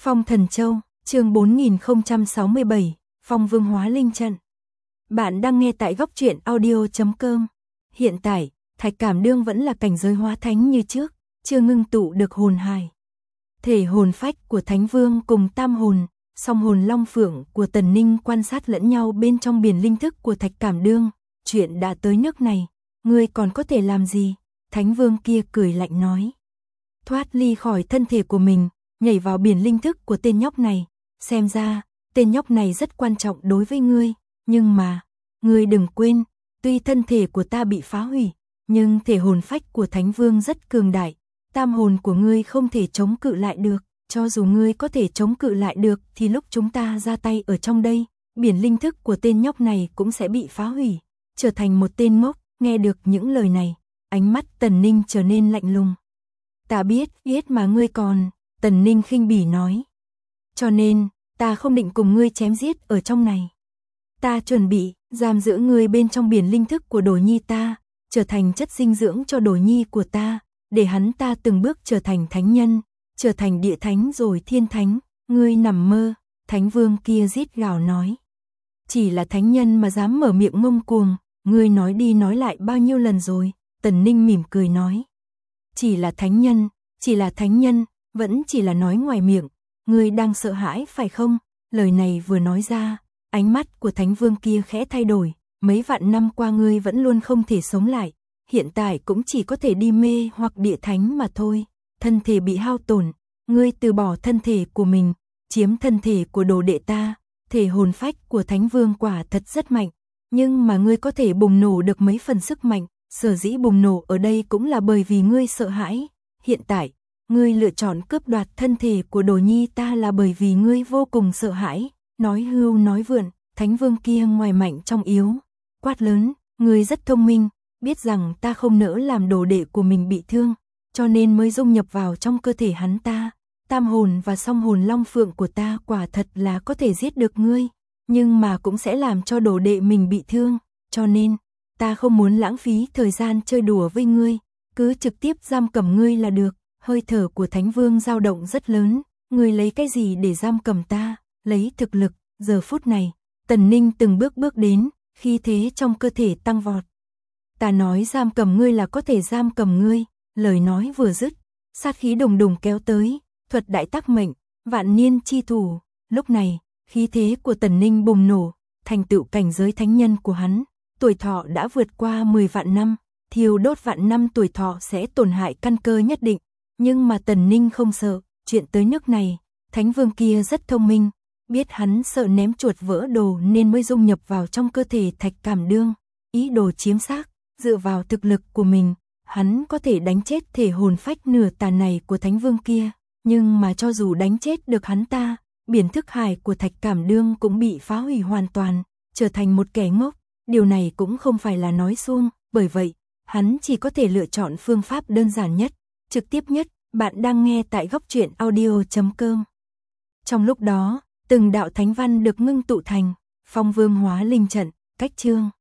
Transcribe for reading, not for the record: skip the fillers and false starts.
Phong Thần Châu, chương 4067, Phong Vương Hóa Linh Trận. Bạn đang nghe tại góc truyện audio.com. Hiện tại, Thạch Cảm Đương vẫn là cảnh giới hóa thánh như trước, chưa ngưng tụ được hồn hài. Thể hồn phách của Thánh Vương cùng tam hồn, song hồn long phượng của Tần Ninh quan sát lẫn nhau bên trong biển linh thức của Thạch Cảm Đương. Chuyện đã tới nước này, ngươi còn có thể làm gì? Thánh Vương kia cười lạnh nói. Thoát ly khỏi thân thể của mình, nhảy vào biển linh thức của tên nhóc này. Xem ra, tên nhóc này rất quan trọng đối với ngươi. Nhưng mà, ngươi đừng quên, tuy thân thể của ta bị phá hủy, nhưng thể hồn phách của Thánh Vương rất cường đại. Tam hồn của ngươi không thể chống cự lại được. Cho dù ngươi có thể chống cự lại được thì lúc chúng ta ra tay ở trong đây, biển linh thức của tên nhóc này cũng sẽ bị phá hủy, trở thành một tên ngốc. Nghe được những lời này, ánh mắt Tần Ninh trở nên lạnh lùng. Ta biết mà ngươi còn, Tần Ninh khinh bỉ nói. Cho nên, ta không định cùng ngươi chém giết ở trong này. Ta chuẩn bị giam giữ ngươi bên trong biển linh thức của Đồ Nhi ta, trở thành chất dinh dưỡng cho Đồ Nhi của ta, để hắn ta từng bước trở thành thánh nhân, trở thành địa thánh rồi thiên thánh. Ngươi nằm mơ, Thánh Vương kia rít gào nói. Chỉ là thánh nhân mà dám mở miệng ngông cuồng, ngươi nói đi nói lại bao nhiêu lần rồi? Tần Ninh mỉm cười nói. Chỉ là thánh nhân, vẫn chỉ là nói ngoài miệng. Ngươi đang sợ hãi phải không? Lời này vừa nói ra, ánh mắt của Thánh Vương kia khẽ thay đổi. Mấy vạn năm qua ngươi vẫn luôn không thể sống lại, hiện tại cũng chỉ có thể đi mê hoặc địa thánh mà thôi. Thân thể bị hao tổn, ngươi từ bỏ thân thể của mình, chiếm thân thể của đồ đệ ta. Thể hồn phách của Thánh Vương quả thật rất mạnh, nhưng mà ngươi có thể bùng nổ được mấy phần sức mạnh. Sở dĩ bùng nổ ở đây cũng là bởi vì ngươi sợ hãi. Hiện tại, ngươi lựa chọn cướp đoạt thân thể của Đồ Nhi ta là bởi vì ngươi vô cùng sợ hãi. Nói hưu nói vượn, Thánh Vương kia ngoài mạnh trong yếu, quát lớn. Ngươi rất thông minh, biết rằng ta không nỡ làm đồ đệ của mình bị thương, cho nên mới dung nhập vào trong cơ thể hắn ta. Tam hồn và song hồn long phượng của ta quả thật là có thể giết được ngươi, nhưng mà cũng sẽ làm cho đồ đệ mình bị thương, cho nên ta không muốn lãng phí thời gian chơi đùa với ngươi, cứ trực tiếp giam cầm ngươi là được. Hơi thở của Thánh Vương dao động rất lớn. Ngươi lấy cái gì để giam cầm ta? Lấy thực lực. Giờ phút này, Tần Ninh từng bước đến, khí thế trong cơ thể tăng vọt. Ta nói giam cầm ngươi là có thể giam cầm ngươi. Lời nói vừa dứt, sát khí đùng đùng kéo tới. Thuật đại tác mệnh, vạn niên chi thủ. Lúc này, khí thế của Tần Ninh bùng nổ, thành tựu cảnh giới thánh nhân của hắn. Tuổi thọ đã vượt qua 10 vạn năm, thiêu đốt vạn năm tuổi thọ sẽ tổn hại căn cơ nhất định. Nhưng mà Tần Ninh không sợ, chuyện tới nước này, Thánh Vương kia rất thông minh, biết hắn sợ ném chuột vỡ đồ nên mới dung nhập vào trong cơ thể Thạch Cảm Đương, ý đồ chiếm xác. Dựa vào thực lực của mình, hắn có thể đánh chết thể hồn phách nửa tà này của Thánh Vương kia, nhưng mà cho dù đánh chết được hắn ta, biển thức hải của Thạch Cảm Đương cũng bị phá hủy hoàn toàn, trở thành một kẻ ngốc. Điều này cũng không phải là nói suông, bởi vậy, hắn chỉ có thể lựa chọn phương pháp đơn giản nhất, trực tiếp nhất. Bạn đang nghe tại góc truyện audio.com. Trong lúc đó, từng đạo thánh văn được ngưng tụ thành Phong Vương Hóa Linh Trận. Cách chương